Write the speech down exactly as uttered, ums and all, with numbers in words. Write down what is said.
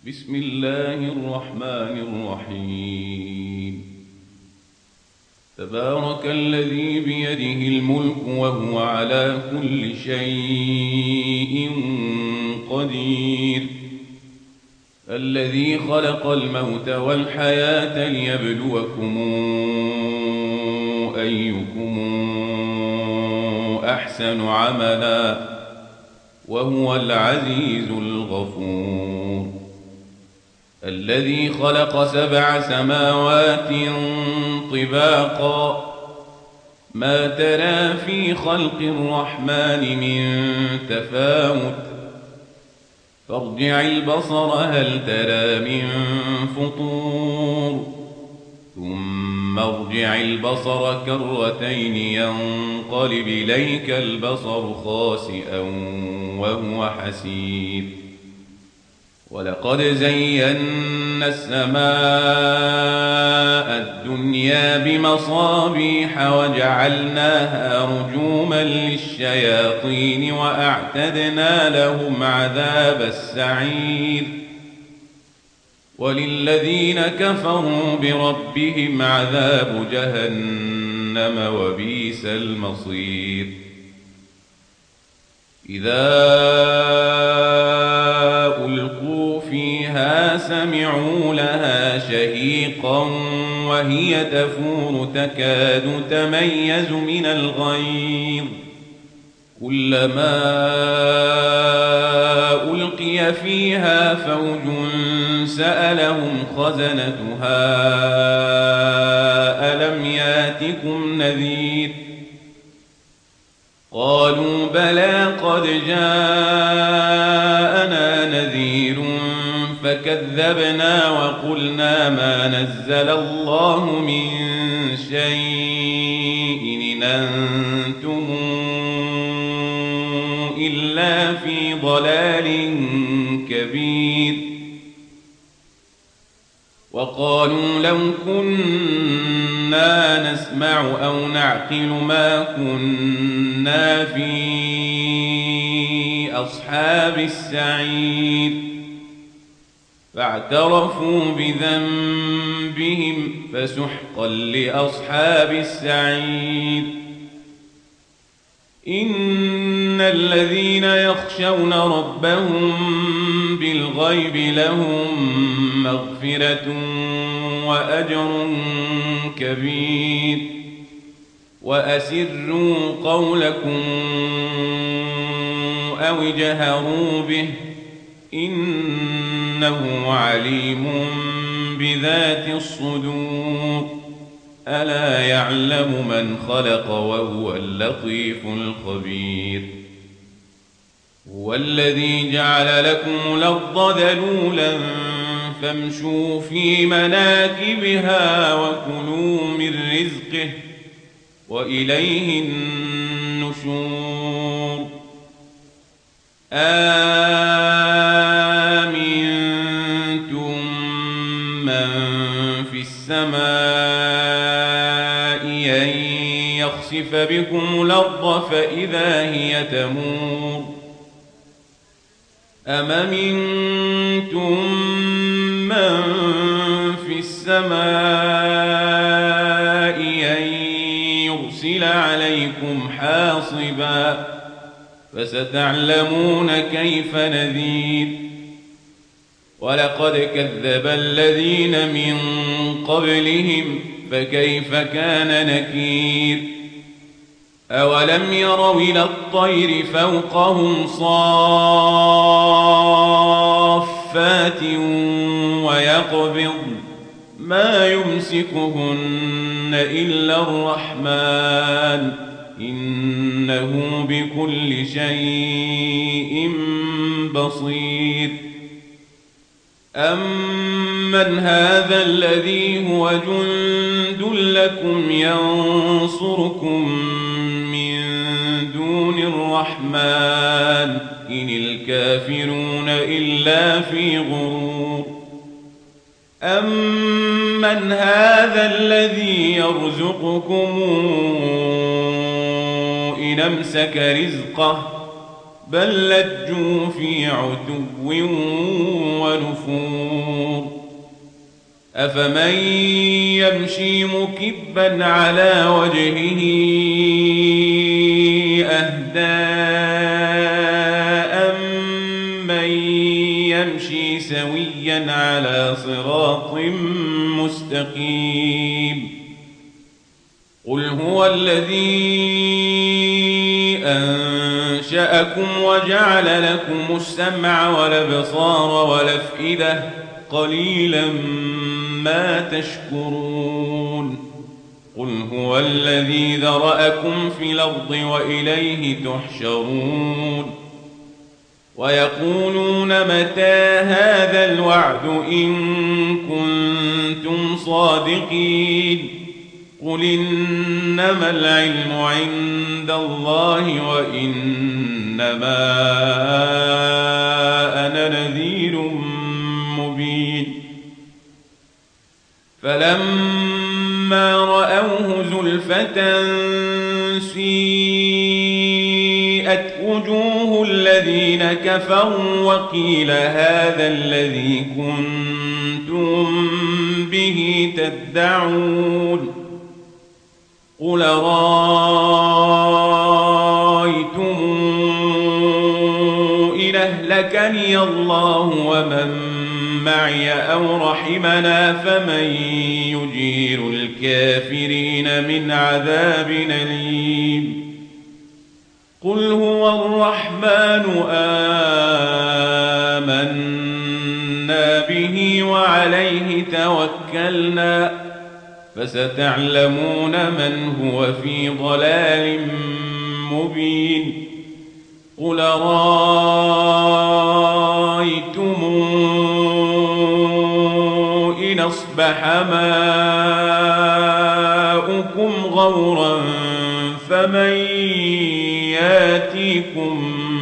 بسم الله الرحمن الرحيم. تبارك الذي بيده الملك وهو على كل شيء قدير، الذي خلق الموت والحياة ليبلوكم أيكم أحسن عملا وهو العزيز الغفور. الذي خلق سبع سماوات طباقا، ما ترى في خلق الرحمن من تفاوت، فارجع البصر هل ترى من فطور، ثم ارجع البصر كرتين ينقلب إليك البصر خاسئا وهو حسير. ولقد زينا السماء الدنيا بمصابيح وجعلناها رجوما للشياطين وأعتدنا لهم عذاب السعير. وللذين كفروا بربهم عذاب جهنم وبئس المصير. إذا ألقوا فيها سمعوا لها شهيقا وهي تفور تكاد تميز من الغيظ، كلما ألقي فيها فوج سألهم خزنتها ألم ياتكم نذير، قالوا بلى قد جاءنا نذير فكذبنا وقلنا ما نزل الله من شيء إن أنتم إلا في ضلال كبير. وقالوا لو كنا نسمع أو نعقل ما كنا في أصحاب السعير، فاعترفوا بذنبهم فسحقا لأصحاب السعير. إن الذين يخشون ربهم بالغيب لهم مغفرة وأجر كبير. وأسروا قولكم أو اجهروا به إنه عليم بذات الصدور. ألا يعلم من خلق وهو اللطيف الخبير. هو الذي جعل لكم الأرض ذلولا فامشوا في مناكبها وكلوا من رزقه وإليه النشور. آمنتم من في السماء أن يخسف بكم الأرض فإذا هي تمور، أم أمنتم من في السماء أن يرسل عليكم حاصبا فستعلمون كيف نذير. ولقد كذب الذين من قبلهم فكيف كان نكير. أولم يروا إلى الطير فوقهم صافات ويقبض ما يمسكهن إلا الرحمن إنه بكل شيء بصير. أمن هذا الذي هو جند لكم ينصركم من دون الرحمن إن الكافرون إلا في غرور. أمن هذا الذي يرزقكم إن أمسك رزقه بل لجوا في عتو ونفور أفمن يمشي مكبا على وجهه أهدى أمن يمشي سويا على صراط مستقيم قل هو الذي أنشأكم وجعل لكم السمع والأبصار والأفئدة قليلا ما تشكرون قل هو الذي ذرأكم في الأرض وإليه تحشرون ويقولون متى هذا الوعد إن كنتم صادقين قل إنما العلم عند الله وإنما أنا نذير مبين فلما رأوه زلفة سيئت وجوه الذين كفروا وقيل هذا الذي كنتم به تدعون قل رأيتم إن أهلكني الله ومن معي أو رحمنا فمن يجير الكافرين من عذاب أليم قل هو الرحمن آمنا به وعليه توكلنا فستعلمون من هو في ضلال مبين قل رأيتم إن أصبح ماؤكم غورا فمن ياتيكم